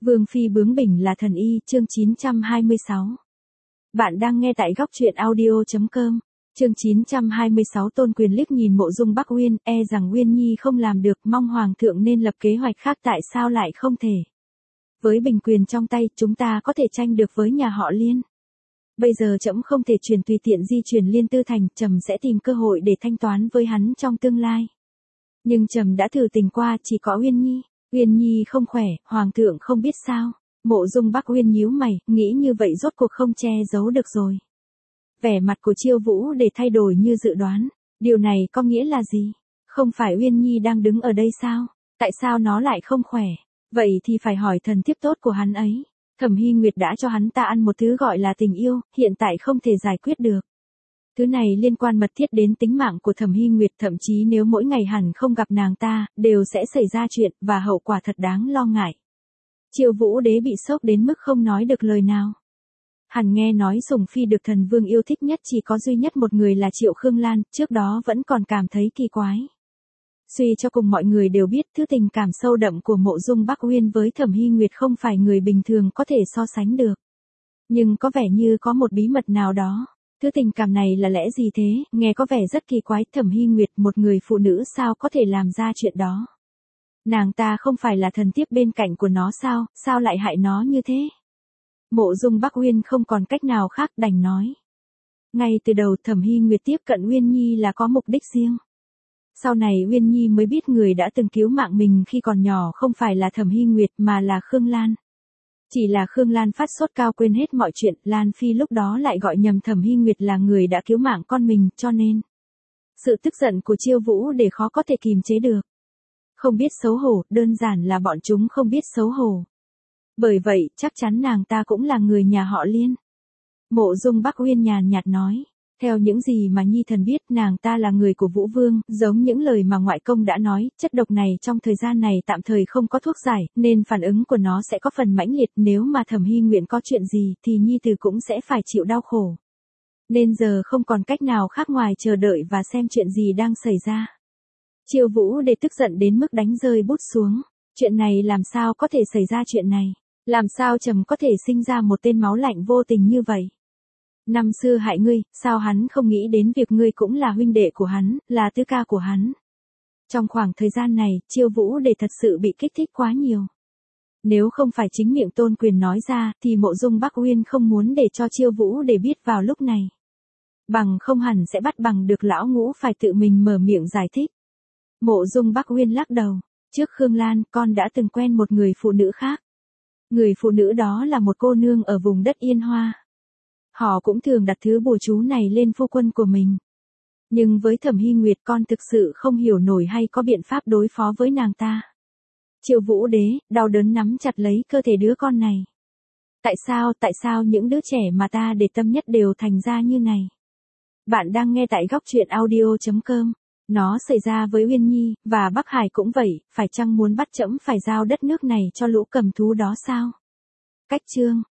Vương phi bướng bỉnh là thần y, chương 926. Bạn đang nghe tại góc truyện audio.com. Chương 926 Tôn Quyền liếc nhìn Mộ Dung Bắc Uyên, e rằng Uyên Nhi không làm được, mong hoàng thượng nên lập kế hoạch khác, tại sao lại không thể? Với binh quyền trong tay, chúng ta có thể tranh được với nhà họ Liên. Bây giờ trẫm không thể tùy tiện di chuyển Liên Tư thành, trẫm sẽ tìm cơ hội để thanh toán với hắn trong tương lai. Nhưng trẫm đã thử tình qua, chỉ có Uyên Nhi. Uyên Nhi không khỏe, hoàng thượng không biết sao. Mộ Dung Bắc Uyên nhíu mày, nghĩ như vậy rốt cuộc không che giấu được rồi. Vẻ mặt của Chiêu Vũ để thay đổi như dự đoán. Điều này có nghĩa là gì? Không phải Uyên Nhi đang đứng ở đây sao? Tại sao nó lại không khỏe? Vậy thì phải hỏi thần thiếp tốt của hắn ấy. Thẩm Hy Nguyệt đã cho hắn ta ăn một thứ gọi là tình yêu, hiện tại không thể giải quyết được. Thứ này liên quan mật thiết đến tính mạng của Thẩm Hy Nguyệt, thậm chí nếu mỗi ngày hẳn không gặp nàng ta, đều sẽ xảy ra chuyện, và hậu quả thật đáng lo ngại. Chiêu Vũ đế bị sốc đến mức không nói được lời nào. Hắn nghe nói Sủng Phi được thần vương yêu thích nhất chỉ có duy nhất một người là Triệu Khương Lan, trước đó vẫn còn cảm thấy kỳ quái. Suy cho cùng mọi người đều biết thứ tình cảm sâu đậm của Mộ Dung Bắc Uyên với Thẩm Hy Nguyệt không phải người bình thường có thể so sánh được. Nhưng có vẻ như có một bí mật nào đó. Thứ tình cảm này là lẽ gì thế, nghe có vẻ rất kỳ quái. Thẩm Hy Nguyệt, một người phụ nữ sao có thể làm ra chuyện đó? Nàng ta không phải là thần thiếp bên cạnh của nó sao lại hại nó như thế? Mộ Dung Bắc Uyên không còn cách nào khác đành nói. Ngay từ đầu Thẩm Hy Nguyệt tiếp cận Uyên Nhi là có mục đích riêng. Sau này Uyên Nhi mới biết người đã từng cứu mạng mình khi còn nhỏ không phải là Thẩm Hy Nguyệt mà là Khương Lan. Chỉ là Khương Lan phát sốt cao quên hết mọi chuyện, Lan Phi lúc đó lại gọi nhầm Thẩm Hy Nguyệt là người đã cứu mạng con mình, cho nên sự tức giận của Chiêu Vũ để khó có thể kìm chế được. Không biết xấu hổ, đơn giản là bọn chúng không biết xấu hổ. Bởi vậy, chắc chắn nàng ta cũng là người nhà họ Liên. Mộ Dung Bắc Uyên nhàn nhạt nói. Theo những gì mà Nhi thần biết, nàng ta là người của Vũ Vương, giống những lời mà ngoại công đã nói, chất độc này trong thời gian này tạm thời không có thuốc giải, nên phản ứng của nó sẽ có phần mãnh liệt, nếu mà Thẩm Hy Nguyện có chuyện gì thì Nhi tử cũng sẽ phải chịu đau khổ. Nên giờ không còn cách nào khác ngoài chờ đợi và xem chuyện gì đang xảy ra. Chiêu Vũ để tức giận đến mức đánh rơi bút xuống. Chuyện này làm sao có thể xảy ra chuyện này? Làm sao trẫm có thể sinh ra một tên máu lạnh vô tình như vậy? Năm xưa hại ngươi, sao hắn không nghĩ đến việc ngươi cũng là huynh đệ của hắn, là tứ ca của hắn? Trong khoảng thời gian này, Chiêu Vũ để thật sự bị kích thích quá nhiều. Nếu không phải chính miệng Tôn Quyền nói ra, thì Mộ Dung Bắc Uyên không muốn để cho Chiêu Vũ để biết vào lúc này. Bằng không hẳn sẽ bắt bằng được lão ngũ phải tự mình mở miệng giải thích. Mộ Dung Bắc Uyên lắc đầu. Trước Khương Lan, con đã từng quen một người phụ nữ khác. Người phụ nữ đó là một cô nương ở vùng đất Yên Hoa. Họ cũng thường đặt thứ bùa chú này lên phu quân của mình. Nhưng với Thẩm Hy Nguyệt con thực sự không hiểu nổi hay có biện pháp đối phó với nàng ta. Chiêu Vũ đế, đau đớn nắm chặt lấy cơ thể đứa con này. Tại sao những đứa trẻ mà ta để tâm nhất đều thành ra như này? Bạn đang nghe tại góc truyện audio.com. Nó xảy ra với Uyên Nhi, và Bắc Hải cũng vậy, phải chăng muốn bắt trẫm phải giao đất nước này cho lũ cầm thú đó sao? Cách chương